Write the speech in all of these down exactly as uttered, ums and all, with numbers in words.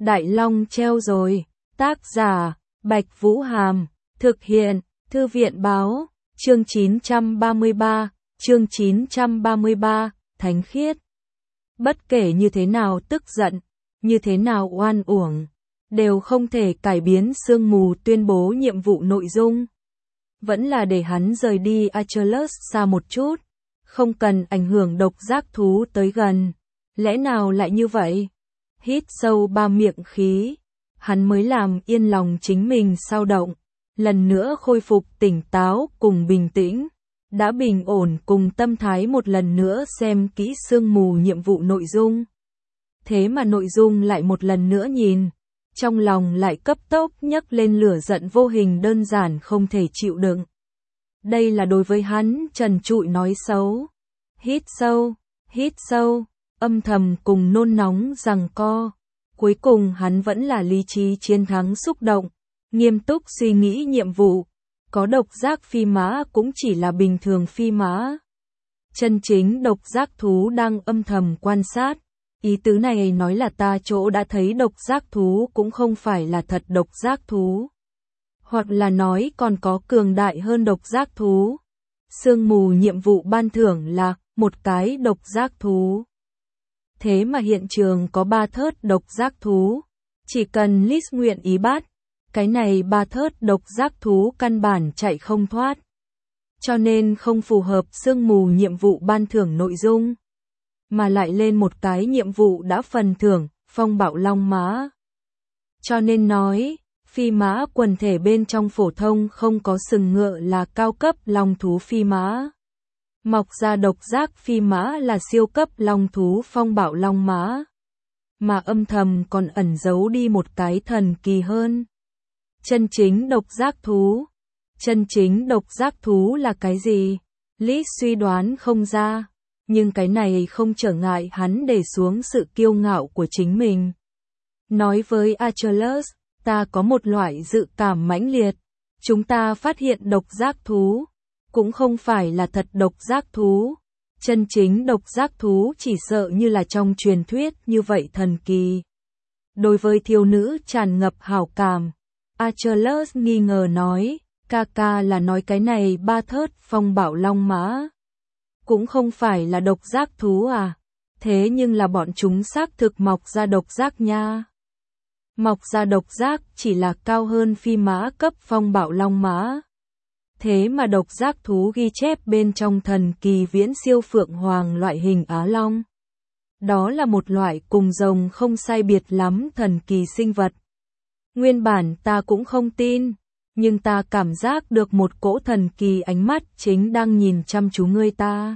Đại Long treo rồi. Tác giả, Bạch Vũ Hàm. Thực hiện, Thư viện Báo. Chương chín trăm ba mươi ba. Chương chín trăm ba mươi ba. Thánh khiết. Bất kể như thế nào tức giận, như thế nào oan uổng, đều không thể cải biến sương mù tuyên bố nhiệm vụ nội dung. Vẫn là để hắn rời đi Achilles xa một chút, không cần ảnh hưởng độc giác thú tới gần. Lẽ nào lại như vậy? Hít sâu ba miệng khí, hắn mới làm yên lòng chính mình sao động, lần nữa khôi phục tỉnh táo cùng bình tĩnh. Đã bình ổn cùng tâm thái một lần nữa xem kỹ sương mù nhiệm vụ nội dung. Thế mà nội dung lại một lần nữa nhìn, trong lòng lại cấp tốc nhấc lên lửa giận vô hình đơn giản không thể chịu đựng. Đây là đối với hắn trần trụi nói xấu. Hít sâu, hít sâu, âm thầm cùng nôn nóng giằng co. Cuối cùng hắn vẫn là lý trí chiến thắng xúc động, nghiêm túc suy nghĩ nhiệm vụ. Có độc giác phi mã cũng chỉ là bình thường phi mã. Chân chính độc giác thú đang âm thầm quan sát. Ý tứ này nói là ta chỗ đã thấy độc giác thú cũng không phải là thật độc giác thú. Hoặc là nói còn có cường đại hơn độc giác thú. Sương mù nhiệm vụ ban thưởng là một cái độc giác thú. Thế mà hiện trường có ba thớt độc giác thú. Chỉ cần Lis nguyện ý bắt, cái này ba thớt độc giác thú căn bản chạy không thoát. Cho nên không phù hợp sương mù nhiệm vụ ban thưởng nội dung. Mà lại lên một cái nhiệm vụ đã phần thưởng, phong bạo long mã. Cho nên nói, phi mã quần thể bên trong phổ thông không có sừng ngựa là cao cấp long thú phi mã. Mọc ra độc giác phi mã là siêu cấp long thú phong bạo long mã. Mà âm thầm còn ẩn giấu đi một cái thần kỳ hơn. Chân chính độc giác thú. Chân chính độc giác thú là cái gì? Lis suy đoán không ra. Nhưng cái này không trở ngại hắn để xuống sự kiêu ngạo của chính mình. Nói với Achilles, ta có một loại dự cảm mãnh liệt. Chúng ta phát hiện độc giác thú. Cũng không phải là thật độc giác thú. Chân chính độc giác thú chỉ sợ như là trong truyền thuyết như vậy thần kỳ. Đối với thiếu nữ tràn ngập hảo cảm, Achilles nghi ngờ nói, ca ca là nói cái này ba thớt phong bạo long mã. Cũng không phải là độc giác thú à, thế nhưng là bọn chúng xác thực mọc ra độc giác nha. Mọc ra độc giác chỉ là cao hơn phi mã cấp phong bạo long mã. Thế mà độc giác thú ghi chép bên trong thần kỳ viễn siêu phượng hoàng loại hình Á Long. Đó là một loại cùng rồng không sai biệt lắm thần kỳ sinh vật. Nguyên bản ta cũng không tin, nhưng ta cảm giác được một cỗ thần kỳ ánh mắt chính đang nhìn chăm chú ngươi ta.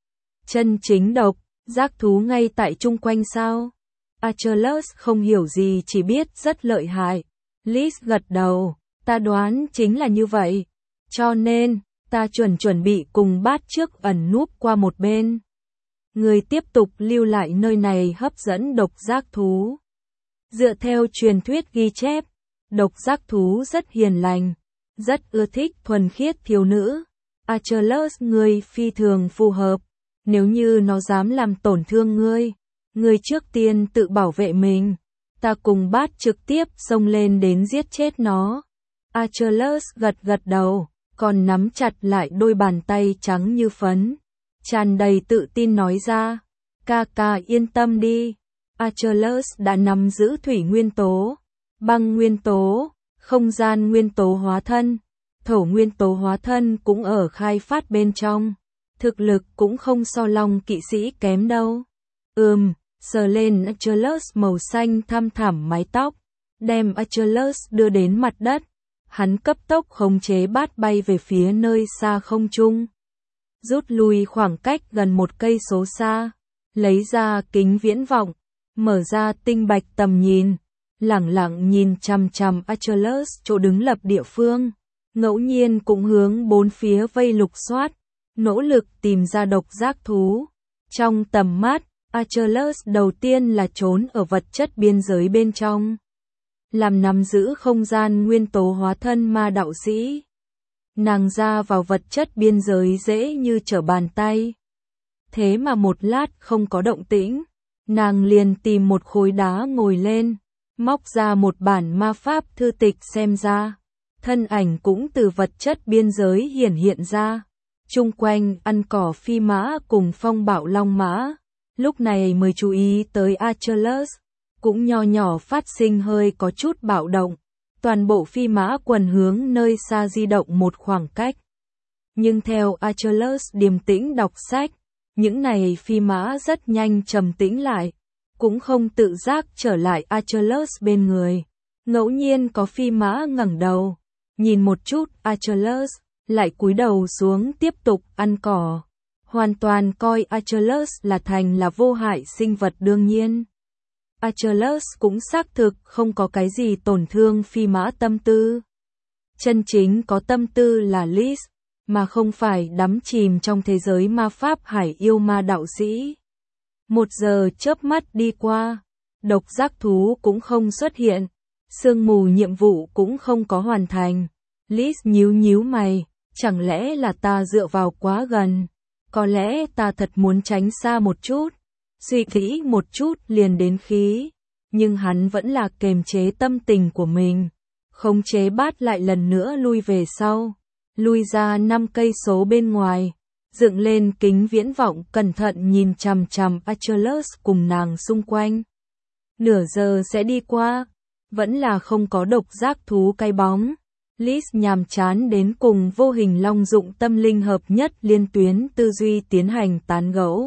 Chân chính độc, giác thú ngay tại chung quanh sao? Achilles không hiểu gì chỉ biết rất lợi hại. Lis gật đầu, ta đoán chính là như vậy. Cho nên, ta chuẩn chuẩn bị cùng bát trước ẩn núp qua một bên. Người tiếp tục lưu lại nơi này hấp dẫn độc giác thú. Dựa theo truyền thuyết ghi chép, độc giác thú rất hiền lành, rất ưa thích thuần khiết thiếu nữ. Achilles ngươi phi thường phù hợp. Nếu như nó dám làm tổn thương ngươi, ngươi trước tiên tự bảo vệ mình. Ta cùng bát trực tiếp xông lên đến giết chết nó. Achilles gật gật đầu, còn nắm chặt lại đôi bàn tay trắng như phấn. Tràn đầy tự tin nói ra, ca ca yên tâm đi. Achilles đã nắm giữ thủy nguyên tố, băng nguyên tố, không gian nguyên tố hóa thân, thổ nguyên tố hóa thân cũng ở khai phát bên trong. Thực lực cũng không so long kỵ sĩ kém đâu. Ừm, sờ lên Achilles màu xanh thăm thẳm mái tóc, đem Achilles đưa đến mặt đất. Hắn cấp tốc khống chế bát bay về phía nơi xa không trung. Rút lui khoảng cách gần một cây số xa, lấy ra kính viễn vọng, mở ra tinh bạch tầm nhìn, lẳng lặng nhìn chằm chằm Achilles chỗ đứng lập địa phương, ngẫu nhiên cũng hướng bốn phía vây lục soát, nỗ lực tìm ra độc giác thú. Trong tầm mắt, Achilles đầu tiên là trốn ở vật chất biên giới bên trong. Làm nắm giữ không gian nguyên tố hóa thân ma đạo sĩ. Nàng ra vào vật chất biên giới dễ như trở bàn tay. Thế mà một lát không có động tĩnh, nàng liền tìm một khối đá ngồi lên, móc ra một bản ma pháp thư tịch xem ra. Thân ảnh cũng từ vật chất biên giới hiển hiện ra. Chung quanh ăn cỏ phi mã cùng phong bạo long mã. Lúc này mới chú ý tới Achilles, cũng nho nhỏ phát sinh hơi có chút bạo động. Toàn bộ phi mã quần hướng nơi xa di động một khoảng cách. Nhưng theo Achilles điềm tĩnh đọc sách, những này phi mã rất nhanh trầm tĩnh lại, cũng không tự giác trở lại Achilles bên người. Ngẫu nhiên có phi mã ngẩng đầu, nhìn một chút Achilles, lại cúi đầu xuống tiếp tục ăn cỏ. Hoàn toàn coi Achilles là thành là vô hại sinh vật đương nhiên. Achilles cũng xác thực không có cái gì tổn thương phi mã tâm tư. Chân chính có tâm tư là Lys, mà không phải đắm chìm trong thế giới ma pháp hải yêu ma đạo sĩ. Một giờ chớp mắt đi qua, độc giác thú cũng không xuất hiện, sương mù nhiệm vụ cũng không có hoàn thành. Lys nhíu nhíu mày, chẳng lẽ là ta dựa vào quá gần? Có lẽ ta thật muốn tránh xa một chút. Suy nghĩ một chút liền đến khí, nhưng hắn vẫn là kềm chế tâm tình của mình, khống chế bát lại lần nữa lui về sau, lui ra năm cây số bên ngoài, dựng lên kính viễn vọng cẩn thận nhìn chằm chằm Achilles cùng nàng xung quanh. Nửa giờ sẽ đi qua, vẫn là không có độc giác thú cái bóng. Lys nhàm chán đến cùng vô hình long dụng tâm linh hợp nhất liên tuyến tư duy tiến hành tán gẫu.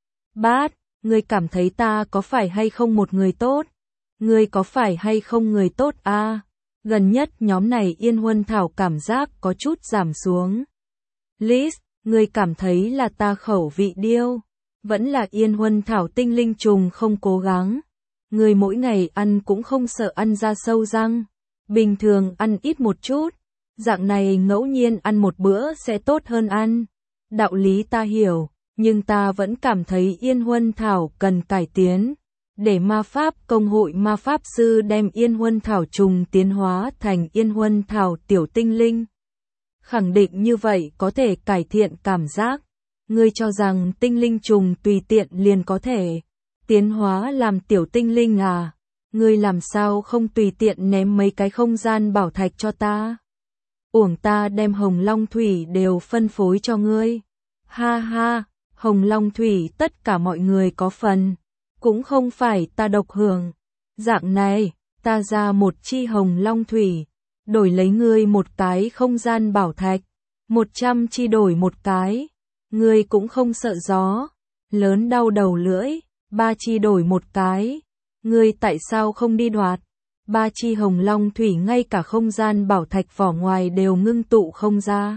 Bát, ngươi cảm thấy ta có phải hay không một người tốt? Ngươi có phải hay không người tốt a? À, gần nhất nhóm này yên huân thảo cảm giác có chút giảm xuống. Lys, ngươi cảm thấy là ta khẩu vị điêu, vẫn là yên huân thảo tinh linh trùng không cố gắng. Ngươi mỗi ngày ăn cũng không sợ ăn ra sâu răng, bình thường ăn ít một chút, dạng này ngẫu nhiên ăn một bữa sẽ tốt hơn ăn. Đạo lý ta hiểu, nhưng ta vẫn cảm thấy yên huân thảo cần cải tiến, để ma pháp công hội ma pháp sư đem yên huân thảo trùng tiến hóa thành yên huân thảo tiểu tinh linh. Khẳng định như vậy có thể cải thiện cảm giác. Ngươi cho rằng tinh linh trùng tùy tiện liền có thể tiến hóa làm tiểu tinh linh à? Ngươi làm sao không tùy tiện ném mấy cái không gian bảo thạch cho ta? Uổng ta đem hồng long thủy đều phân phối cho ngươi. Ha ha, hồng long thủy tất cả mọi người có phần, cũng không phải ta độc hưởng. Dạng này, ta ra một chi hồng long thủy, đổi lấy ngươi một cái không gian bảo thạch, một trăm chi đổi một cái. Ngươi cũng không sợ gió, lớn đau đầu lưỡi, ba chi đổi một cái. Ngươi tại sao không đi đoạt? Ba chi hồng long thủy ngay cả không gian bảo thạch vỏ ngoài đều ngưng tụ không ra.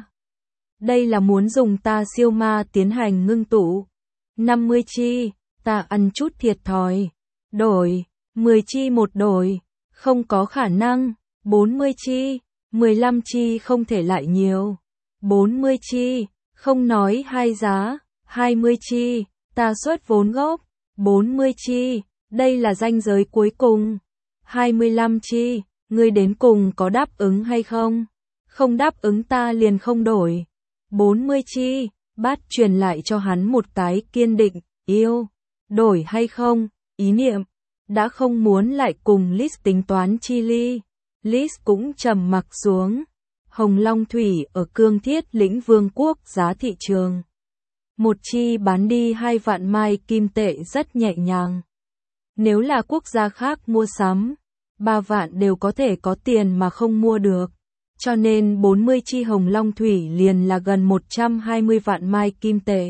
Đây là muốn dùng ta siêu ma tiến hành ngưng tụ. năm mươi chi, ta ăn chút thiệt thòi. Đổi, mười chi một đổi, không có khả năng. bốn mươi chi, mười lăm chi không thể lại nhiều. bốn mươi chi, không nói hai giá. hai mươi chi, ta xuất vốn gốc. bốn mươi chi, đây là ranh giới cuối cùng. hai mươi lăm chi, ngươi đến cùng có đáp ứng hay không? Không đáp ứng ta liền không đổi. bốn mươi chi, bát truyền lại cho hắn một cái kiên định, yêu, đổi hay không, ý niệm, đã không muốn lại cùng Lys tính toán chi ly. Lys cũng trầm mặc xuống. Hồng Long Thủy ở Cương Thiết Lĩnh Vương quốc giá thị trường. Một chi bán đi hai vạn mai kim tệ rất nhẹ nhàng. Nếu là quốc gia khác mua sắm, ba vạn đều có thể có tiền mà không mua được. Cho nên bốn mươi chi hồng long thủy liền là gần một trăm hai mươi vạn mai kim tệ.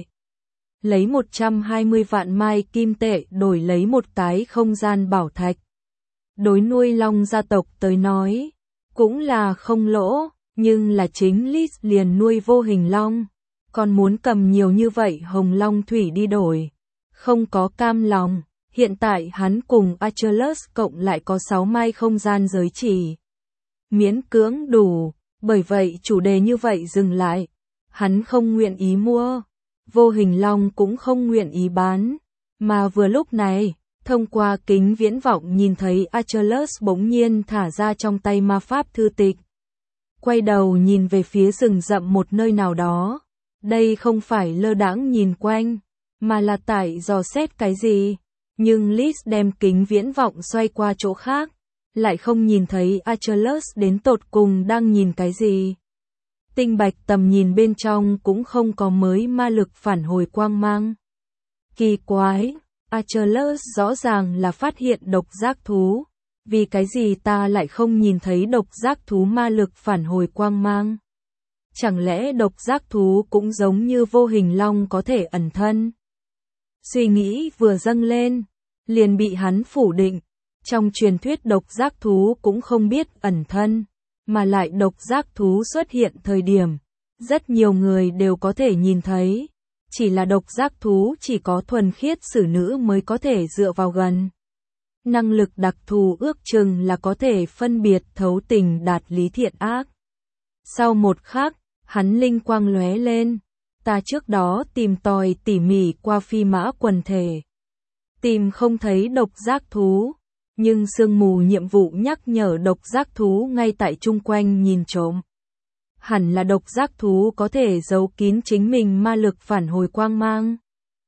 Lấy một trăm hai mươi vạn mai kim tệ đổi lấy một cái không gian bảo thạch. Đối nuôi long gia tộc tới nói, cũng là không lỗ, nhưng là chính Lys liền nuôi vô hình long. Còn muốn cầm nhiều như vậy hồng long thủy đi đổi. Không có cam lòng, hiện tại hắn cùng Achilles cộng lại có sáu mai không gian giới chỉ. Miễn cưỡng đủ, bởi vậy chủ đề như vậy dừng lại. Hắn không nguyện ý mua, vô hình long cũng không nguyện ý bán. Mà vừa lúc này, thông qua kính viễn vọng nhìn thấy Achilles bỗng nhiên thả ra trong tay ma pháp thư tịch. Quay đầu nhìn về phía rừng rậm một nơi nào đó. Đây không phải lơ đãng nhìn quanh, mà là tại dò xét cái gì. Nhưng Lys đem kính viễn vọng xoay qua chỗ khác, lại không nhìn thấy Achilles đến tột cùng đang nhìn cái gì. Tinh bạch tầm nhìn bên trong cũng không có mới ma lực phản hồi quang mang. Kỳ quái, Achilles rõ ràng là phát hiện độc giác thú. Vì cái gì ta lại không nhìn thấy độc giác thú ma lực phản hồi quang mang? Chẳng lẽ độc giác thú cũng giống như vô hình long có thể ẩn thân? Suy nghĩ vừa dâng lên, liền bị hắn phủ định. Trong truyền thuyết độc giác thú cũng không biết ẩn thân, mà lại độc giác thú xuất hiện thời điểm, rất nhiều người đều có thể nhìn thấy. Chỉ là độc giác thú chỉ có thuần khiết xử nữ mới có thể dựa vào gần. Năng lực đặc thù ước chừng là có thể phân biệt thấu tình đạt lý thiện ác. Sau một khắc, hắn linh quang lóe lên. Ta trước đó tìm tòi tỉ mỉ qua phi mã quần thể. Tìm không thấy độc giác thú. Nhưng sương mù nhiệm vụ nhắc nhở độc giác thú ngay tại chung quanh nhìn trộm. Hẳn là độc giác thú có thể giấu kín chính mình ma lực phản hồi quang mang.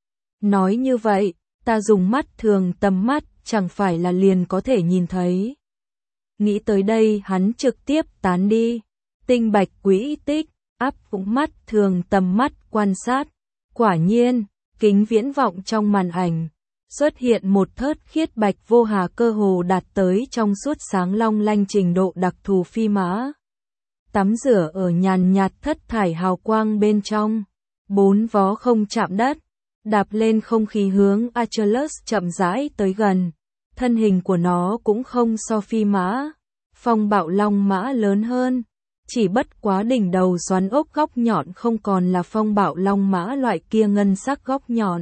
Nói như vậy, ta dùng mắt thường tầm mắt chẳng phải là liền có thể nhìn thấy. Nghĩ tới đây hắn trực tiếp tán đi. Tinh bạch quỹ tích, áp cũng mắt thường tầm mắt quan sát. Quả nhiên, kính viễn vọng trong màn ảnh. Xuất hiện một thớt khiết bạch vô hà cơ hồ đạt tới trong suốt sáng long lanh trình độ đặc thù phi mã. Tắm rửa ở nhàn nhạt thất thải hào quang bên trong. Bốn vó không chạm đất. Đạp lên không khí hướng Achilles chậm rãi tới gần. Thân hình của nó cũng không so phi mã. Phong bạo long mã lớn hơn. Chỉ bất quá đỉnh đầu xoắn ốc góc nhọn không còn là phong bạo long mã loại kia ngân sắc góc nhọn.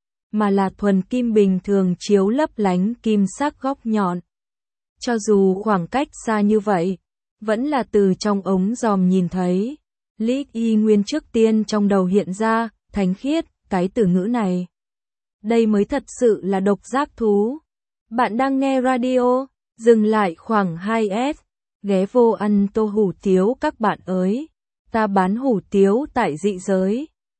Mà là thuần kim bình thường chiếu lấp lánh kim sắc góc nhọn. Cho dù khoảng cách xa như vậy, vẫn là từ trong ống dòm nhìn thấy. Lý Y Nguyên trước tiên trong đầu hiện ra, thánh khiết, cái từ ngữ này. Đây mới thật sự là độc giác thú. Bạn đang nghe radio, dừng lại khoảng hai S, ghé vô ăn tô hủ tiếu các bạn ơi. Ta bán hủ tiếu tại dị giới.